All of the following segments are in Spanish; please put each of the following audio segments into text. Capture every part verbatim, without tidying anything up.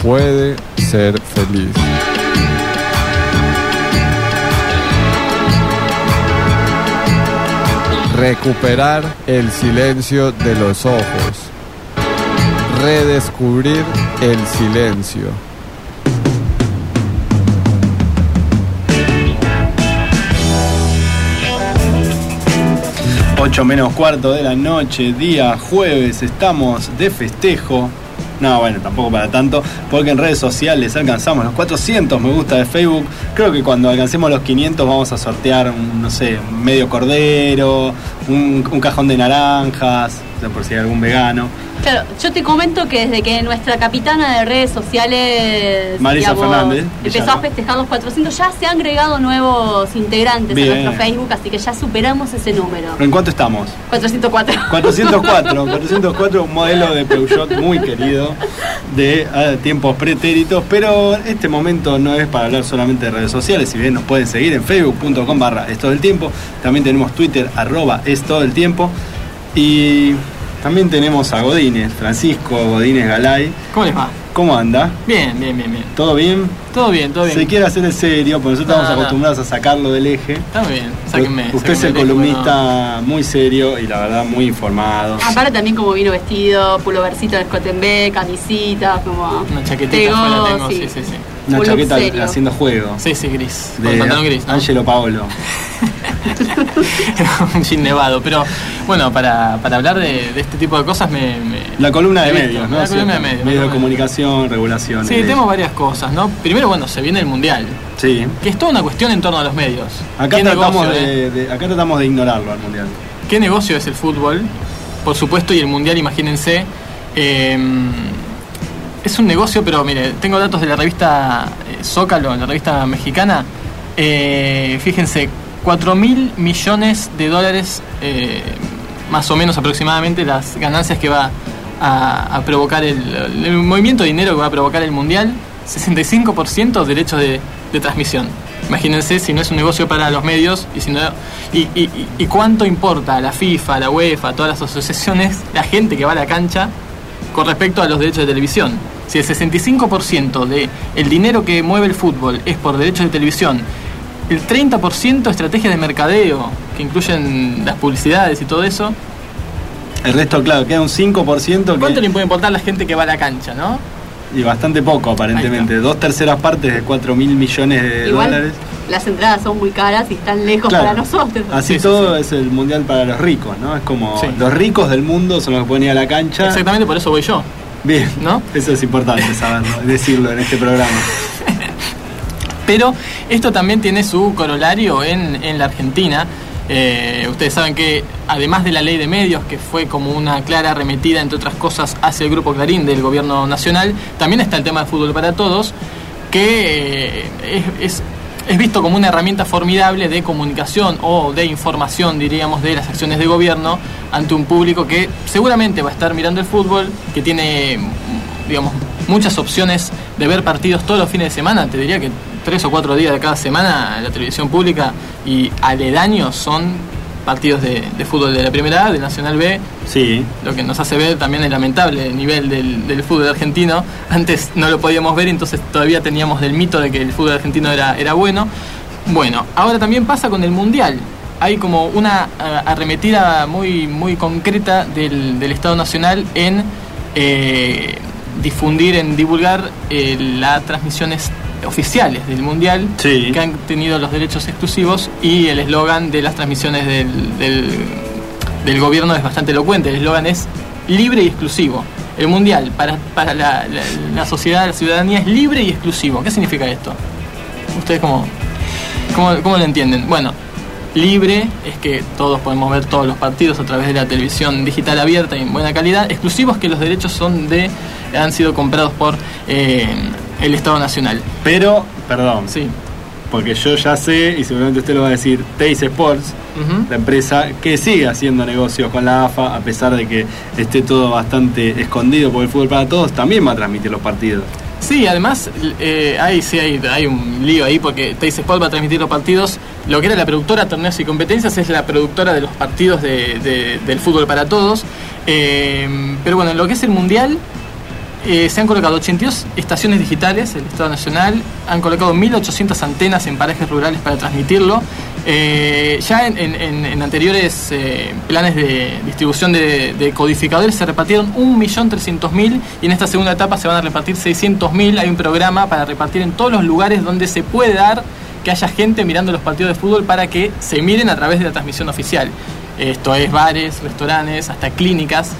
puede ser feliz. Recuperar el silencio de los ojos. Redescubrir el silencio. Ocho menos cuarto de la noche, día jueves, estamos de festejo. No, bueno, tampoco para tanto, porque en redes sociales alcanzamos los cuatrocientos me gusta de Facebook. Creo que cuando alcancemos los quinientos vamos a sortear, un, no sé, un medio cordero, un, un cajón de naranjas, o sea, por si hay algún vegano. Claro, yo te comento que desde que nuestra capitana de redes sociales, Marisa digamos, Fernández, empezó Villano. a festejar los cuatrocientos, ya se han agregado nuevos integrantes Bien. a nuestro Facebook, así que ya superamos ese número. ¿En cuánto estamos? cuatrocientos cuatro. cuatrocientos cuatro, cuatrocientos cuatro, un modelo de Peugeot muy querido de uh, tiempos pretéritos, pero este momento no es para hablar solamente de redes sociales. Si bien nos pueden seguir en facebook punto com barra es todo el tiempo, también tenemos Twitter, arroba es todo el tiempo, y también tenemos a Godínez, Francisco Godínez Galay. ¿Cómo les va? ¿Cómo anda? Bien, bien, bien, bien. ¿Todo bien? Todo bien, todo bien. Se quiere hacer el serio, porque nosotros No, estamos no. acostumbrados a sacarlo del eje. Está muy bien, sáquenme. Usted es el sáquenme del eje, columnista muy serio y la verdad muy informado. Aparte también como vino vestido, pulovercito de escote en B, camisita, como... Una chaquetita Tegó, afuera tengo, sí. sí, sí, sí. Una un look chaqueta serio. haciendo juego. Sí, sí, gris. Con De pantalón gris, ¿no? Angelo Paolo. Un jean nevado. Pero bueno, para, para hablar de, de este tipo de cosas me... me La columna de he visto. medios, ¿no? La columna de Sí, medios. medios de ¿no? comunicación, regulaciones. Sí, tenemos varias cosas, ¿no? Primero, bueno, se viene el Mundial, Sí. que es toda una cuestión en torno a los medios. Acá ¿Qué tratamos, negocio, eh? de, de- acá tratamos de ignorarlo al mundial. ¿Qué negocio es el fútbol? Por supuesto, y el Mundial, imagínense. eh, es un negocio, pero mire, tengo datos de la revista eh, Zócalo, la revista mexicana. Eh, fíjense, cuatro mil millones de dólares, eh, más o menos aproximadamente, las ganancias que va a, a provocar el, el movimiento de dinero que va a provocar el Mundial. sesenta y cinco por ciento derechos de, de transmisión. Imagínense si no es un negocio para los medios y si no y, y, y, y cuánto importa a la FIFA, a la UEFA, a todas las asociaciones, la gente que va a la cancha con respecto a los derechos de televisión. Si el sesenta y cinco por ciento de el dinero que mueve el fútbol es por derechos de televisión, el treinta por ciento estrategias de mercadeo, que incluyen las publicidades y todo eso, El resto, claro, queda un cinco por ciento que, ¿cuánto le puede importar a la gente que va a la cancha, no? y bastante poco aparentemente. Dos terceras partes de cuatro mil millones de Igual, dólares. las entradas son muy caras y están lejos Claro. para nosotros. Así Sí, sí, todo sí. es el mundial para los ricos, ¿no? Es como Sí. los ricos del mundo son los que pueden ir a la cancha. Exactamente, por eso voy yo. Bien, ¿No? Eso es importante saberlo, decirlo en este programa. Pero esto también tiene su corolario en, en la Argentina. Eh, ustedes saben que además de la ley de medios, que fue como una clara arremetida, entre otras cosas, hacia el Grupo Clarín del gobierno nacional, también está el tema de fútbol para todos, que eh, es, es, es visto como una herramienta formidable de comunicación o de información, diríamos, de las acciones de gobierno ante un público que seguramente va a estar mirando el fútbol, que tiene, digamos, muchas opciones de ver partidos todos los fines de semana. Te diría que tres o cuatro días de cada semana la televisión pública y aledaños son partidos de, de fútbol de la Primera A, de Nacional B, Sí, lo que nos hace ver también el lamentable nivel del, del fútbol argentino. Antes no lo podíamos ver, entonces todavía teníamos del mito de que el fútbol argentino era, era bueno. Bueno, ahora también pasa con el Mundial. Hay como una uh, arremetida muy, muy concreta del, del Estado Nacional en eh, difundir, en divulgar eh, las transmisiones oficiales del Mundial, Sí. que han tenido los derechos exclusivos, y el eslogan de las transmisiones del, del, del gobierno es bastante elocuente. El eslogan es libre y exclusivo. El Mundial para, para la, la, la sociedad, la ciudadanía, es libre y exclusivo. ¿Qué significa esto? ¿Ustedes cómo, cómo, cómo lo entienden? Bueno, libre es que todos podemos ver todos los partidos a través de la televisión digital abierta y en buena calidad. Exclusivo es que los derechos son de han sido comprados por eh, el Estado Nacional. pero, perdón, Sí. porque yo ya sé, y seguramente usted lo va a decir, Teis Sports, Ujú. la empresa que sigue haciendo negocios con la A F A, a pesar de que esté todo bastante escondido por el fútbol para todos, también va a transmitir los partidos. Sí, además eh, hay, sí, hay, hay un lío ahí porque Teis Sport va a transmitir los partidos. Lo que era la productora Torneos y Competencias es la productora de los partidos de, de, del fútbol para todos. Eh, pero bueno, en lo que es el Mundial, Eh, se han colocado ochenta y dos estaciones digitales, el Estado Nacional, han colocado mil ochocientas antenas en parajes rurales para transmitirlo. Eh, ya en, en, en anteriores eh, planes de distribución de, de codificadores se repartieron un millón trescientos mil y en esta segunda etapa se van a repartir seiscientos mil. Hay un programa para repartir en todos los lugares donde se puede dar que haya gente mirando los partidos de fútbol para que se miren a través de la transmisión oficial. Esto es bares, restaurantes, hasta clínicas.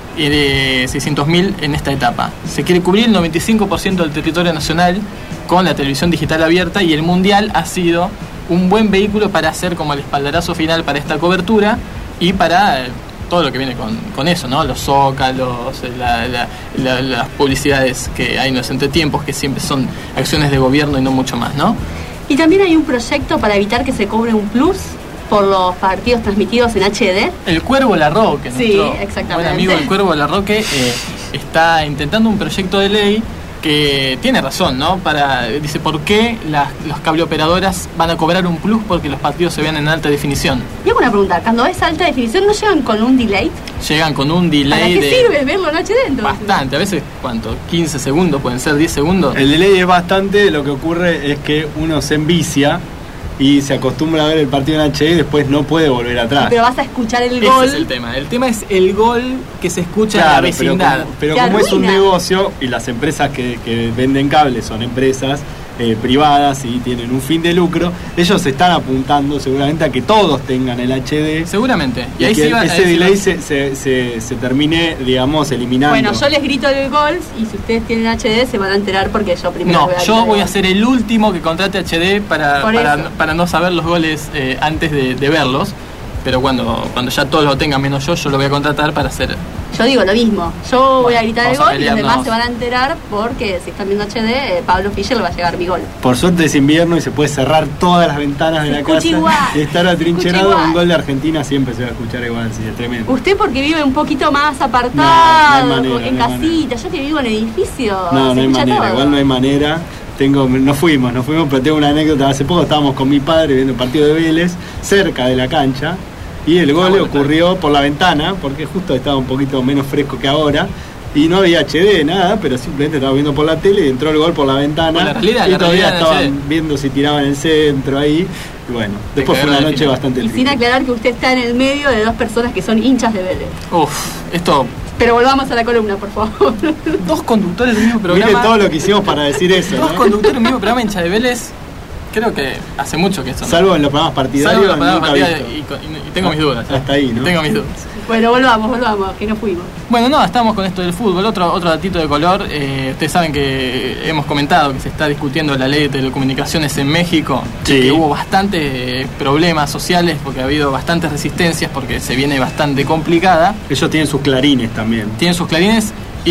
De seiscientos mil en esta etapa. Se quiere cubrir el noventa y cinco por ciento del territorio nacional con la televisión digital abierta y el Mundial ha sido un buen vehículo para hacer como el espaldarazo final para esta cobertura y para eh, todo lo que viene con, con eso, ¿no? Los zócalos, la, la, la, las publicidades que hay en los entretiempos, que siempre son acciones de gobierno y no mucho más, ¿no? Y también hay un proyecto para evitar que se cobre un plus por los partidos transmitidos en H D. El Cuervo Larroque, sí, nuestro exactamente. buen amigo el Cuervo Larroque, eh, está intentando un proyecto de ley que tiene razón, ¿no? Para, dice, ¿por qué las, las cableoperadoras van a cobrar un plus porque los partidos se vean en alta definición? Y hago una pregunta, cuando es alta definición, ¿no llegan con un delay? Llegan con un delay. ¿Para qué de sirve verlo en H D entonces? Bastante, a veces, ¿cuánto? quince segundos, pueden ser diez segundos. El delay es bastante, lo que ocurre es que uno se envicia y se acostumbra a ver el partido en H D y después no puede volver atrás. Pero vas a escuchar el Ese gol. es el tema. El tema es el gol que se escucha Claro, en la vecindad. Pero Te como, pero como es un arruina. negocio y las empresas que, que venden cables son empresas eh, privadas y tienen un fin de lucro, ellos se están apuntando seguramente a que todos tengan el H D. Seguramente. Y, Y, ahí que se iba, ese ahí se iba- delay se, se, se, se termine, digamos, eliminando. Bueno, yo les grito el gol y si ustedes tienen H D se van a enterar porque yo primero No, voy a gritar yo el voy a gol. ser el último que contrate H D para, Por para, eso. para no saber los goles eh, antes de, de verlos. Pero cuando, cuando ya todos lo tengan menos yo, yo lo voy a contratar para hacer. Yo digo lo mismo, yo voy a gritar el vamos a gol y los demás pelearnos. se van a enterar porque si están viendo H D, eh, Pablo Fischer le va a llegar mi gol. Por suerte es invierno y se puede cerrar todas las ventanas de Se la escucha casa igual, y estar se atrincherado. escucha Un igual. gol de Argentina siempre se va a escuchar igual, sí, es tremendo. Usted porque vive un poquito más apartado, No, no hay manera, en no hay casita, yo que vivo en edificio. No, se no hay escucha manera, todo. igual no hay manera. Tengo, nos fuimos, nos fuimos, pero tengo una anécdota. Hace poco estábamos con mi padre viendo el partido de Vélez, cerca de la cancha, y el gol Ah, bueno, ocurrió por la ventana, porque justo estaba un poquito menos fresco que ahora, y no había H D, nada, pero simplemente estaba viendo por la tele y entró el gol por la ventana. Por la realidad, y la todavía realidad en H D. estaban viendo si tiraban el centro ahí. Y bueno, después fue una cagaron al noche final. bastante Y sin triste. aclarar que usted está en el medio de dos personas que son hinchas de Vélez. Uf, esto. Pero volvamos a la columna, por favor. Dos conductores del mismo programa. Mire todo lo que hicimos para decir eso, Dos ¿no? conductores del mismo programa, hincha de Vélez. Creo que hace mucho que esto. ¿no? Salvo en los programas partidarios, Salvo la palabra nunca partida visto. y, con- y- y tengo mis dudas. ¿eh? Hasta ahí, ¿no? Tengo mis dudas. Bueno, volvamos, volvamos, que no fuimos. Bueno, no, estamos con esto del fútbol. Otro otro datito de color. Eh, ustedes saben que hemos comentado que se está discutiendo la ley de telecomunicaciones en México. Sí. Y que hubo bastantes eh, problemas sociales porque ha habido bastantes resistencias porque se viene bastante complicada. Ellos tienen sus clarines también. Tienen sus clarines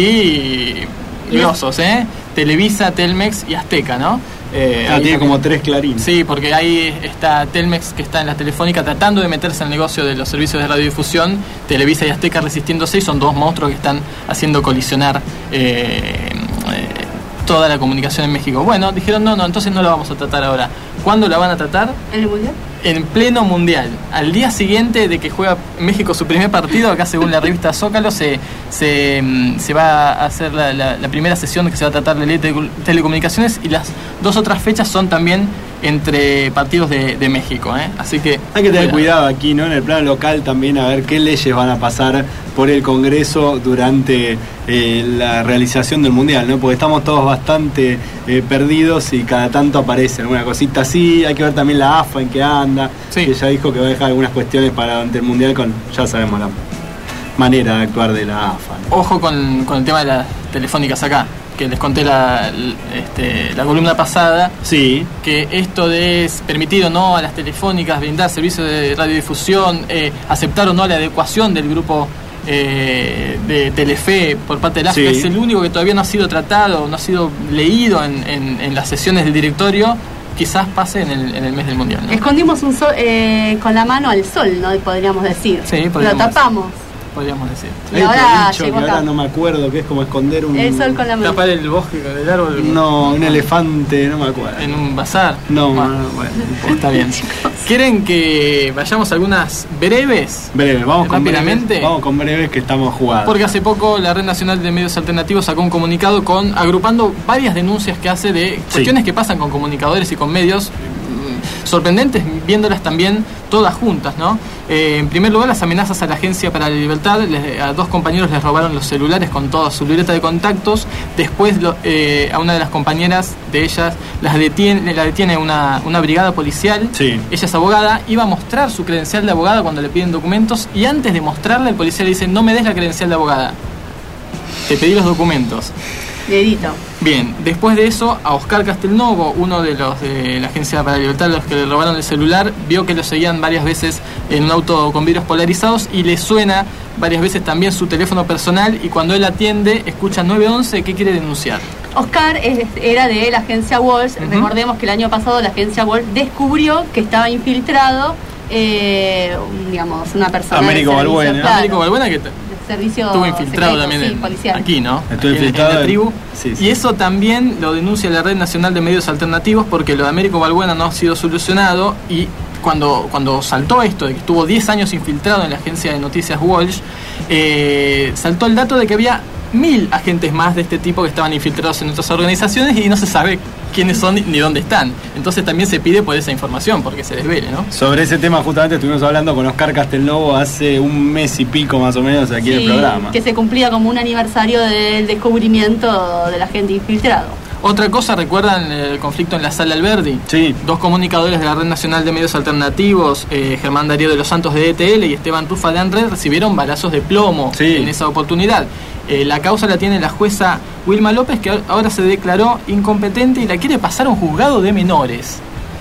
y grosos, ¿eh? Televisa, Telmex y Azteca, ¿no? Eh, Ah, ahí tiene también- como tres clarines. Sí, porque ahí está Telmex, que está en la Telefónica tratando de meterse al negocio de los servicios de radiodifusión, Televisa y Azteca resistiéndose, y son dos monstruos que están haciendo colisionar eh, eh, toda la comunicación en México. Bueno, dijeron, no, no, entonces no la vamos a tratar ahora. ¿Cuándo la van a tratar? ¿En el mundial? En pleno mundial. Al día siguiente de que juega México su primer partido, acá según la revista Zócalo, se, se, mm, se va a hacer la, la- la primera sesión que se va a tratar de ley de tele- telecomunicaciones, y las dos otras fechas son también entre partidos de, de México, ¿eh? Así que Hay que tener cuidado aquí, ¿no? En el plano local también, a ver qué leyes van a pasar por el Congreso durante eh, la realización del Mundial, ¿no? Porque estamos todos bastante eh, perdidos y cada tanto aparece alguna cosita así. Hay que ver también la A F A en qué anda, Sí. que ya dijo que va a dejar algunas cuestiones para durante el Mundial con, ya sabemos, la manera de actuar de la A F A, ¿no? Ojo con, con el tema de las telefónicas acá, que les conté la, este, la columna pasada, Sí, que esto de es permitir o no a las telefónicas brindar servicios de radiodifusión, eh, aceptar o no la adecuación del grupo eh, de Telefe por parte de la A F A, Sí. es el único que todavía no ha sido tratado, no ha sido leído en, en- en las sesiones del directorio. Quizás pase en el, en el mes del Mundial, ¿no? Escondimos un sol, eh, con la mano al sol, ¿no? Podríamos decir. Sí, Lo podríamos tapamos. podríamos decir. Y Hay otro ahora bicho que llegó ahora acá. no me acuerdo, que es como esconder un... El sol con la mano. Tapar el bosque con el árbol. No, un elefante, no me acuerdo. En un bazar. No, Bueno, no, bueno. está bien. ¿Quieren que vayamos a algunas breves? Breve, vamos con Rápidamente. breves, vamos con breves que estamos jugando. Porque hace poco la Red Nacional de Medios Alternativos sacó un comunicado con agrupando varias denuncias que hace de cuestiones Sí. que pasan con comunicadores y con medios, mm, sorprendentes, viéndolas también todas juntas, ¿no? Eh, en primer lugar, las amenazas a la Agencia para la Libertad. Les- a dos compañeros les robaron los celulares con toda su libreta de contactos. Después lo- eh, a una de las compañeras de ellas las detiene, la detiene una, una brigada policial. Sí. Ella es abogada, iba a mostrar su credencial de abogada cuando le piden documentos y antes de mostrarle el policía le dice: no me des la credencial de abogada, te pedí los documentos. Dedito. Bien, después de eso, a Oscar Castelnovo, uno de los de la Agencia para la Libertad, los que le robaron el celular, vio que lo seguían varias veces en un auto con vidrios polarizados y le suena varias veces también su teléfono personal, y cuando él atiende, escucha nueve once, ¿qué quiere denunciar? Oscar es- era de la agencia Walsh. Ujú. Recordemos que el año pasado la agencia Walsh descubrió que estaba infiltrado, eh, un- digamos, una persona Américo de servicio, Balbuena. claro, Américo Balbuena, que t- de servicio estuvo infiltrado secreto, también sí, en- policial. aquí, ¿no? Estuvo Aquí en- infiltrado en la en- tribu. sí, sí. Y eso también lo denuncia la Red Nacional de Medios Alternativos, porque lo de Américo Balbuena no ha sido solucionado, y cuando, cuando saltó esto de que estuvo diez años infiltrado en la agencia de noticias Walsh, eh, saltó el dato de que había mil agentes más de este tipo que estaban infiltrados en otras organizaciones y no se sabe quiénes son ni dónde están. Entonces también se pide por esa información, porque se desvele, ¿no? Sobre ese tema justamente estuvimos hablando con Oscar Castelnovo hace un mes y pico más o menos aquí en el Sí, programa. que se cumplía como un aniversario del descubrimiento del agente infiltrado. Otra cosa, ¿recuerdan el conflicto en la Sala Alberdi? Sí. Dos comunicadores de la Red Nacional de Medios Alternativos, eh, Germán Darío de los Santos de E T L y Esteban Rufa de ANRED, recibieron balazos de plomo Sí. en esa oportunidad. Eh, la causa la tiene la jueza Wilma López, que ahora se declaró incompetente y la quiere pasar a un juzgado de menores.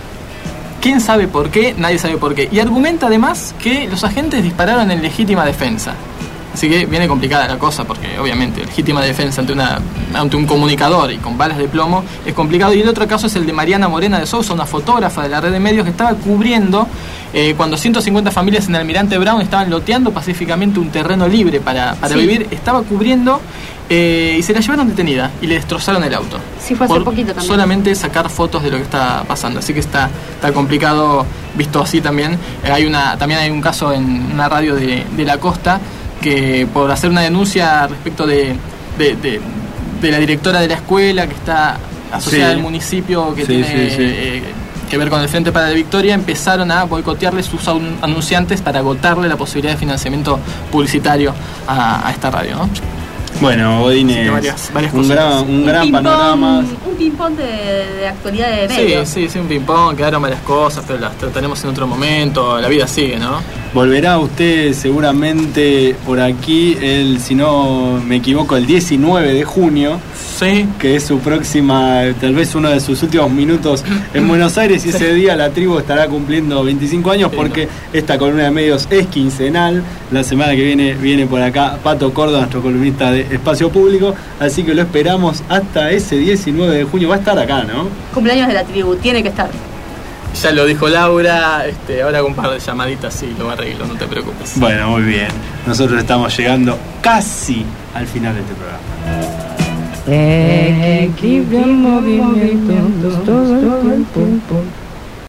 ¿Quién sabe por qué? Nadie sabe por qué. Y argumenta además que los agentes dispararon en legítima defensa. Así que viene complicada la cosa, porque obviamente legítima defensa ante una ante un comunicador y con balas de plomo es complicado. Y el otro caso es el de Mariana Morena de Sousa, una fotógrafa de la red de medios que estaba cubriendo eh, cuando ciento cincuenta familias en Almirante Brown estaban loteando pacíficamente un terreno libre para, para Sí. vivir. Estaba cubriendo eh, y se la llevaron detenida y le destrozaron el auto. Sí, fue hace Por poquito también. solamente sacar fotos de lo que está pasando. Así que está, está complicado visto así también. Eh, hay una También hay un caso en una radio de, de la costa que por hacer una denuncia respecto de, de, de- de la directora de la escuela que está asociada Sí. al municipio que Sí, tiene sí, sí. eh, que ver con el Frente para la Victoria, empezaron a boicotearle sus aun- anunciantes para agotarle la posibilidad de financiamiento publicitario a, a esta radio, ¿no? Bueno, Godínez, Así que varias- varias un cosas. gran, un gran ping-pong- panorama. Un ping-pong de, de actualidad de Sí, medios. sí, sí, un ping-pong, quedaron varias cosas, pero las trataremos en otro momento, la vida sigue, ¿no? Volverá usted seguramente por aquí, el, si no me equivoco, el diecinueve de junio, Sí, que es su próxima, tal vez uno de sus últimos minutos en Buenos Aires, y ese día la tribu estará cumpliendo veinticinco años, Sí, porque esta columna de medios es quincenal. La semana que viene viene por acá Pato Córdoba, nuestro columnista de Espacio Público, así que lo esperamos hasta ese diecinueve de junio. Va a estar acá, ¿no? Cumpleaños de la tribu, tiene que estar. ya lo dijo Laura, este, ahora con un par de llamaditas sí, lo arreglo, no te preocupes. Bueno, muy bien. Nosotros estamos llegando casi al final de este programa. Equilibrio, movimiento, todo el tiempo.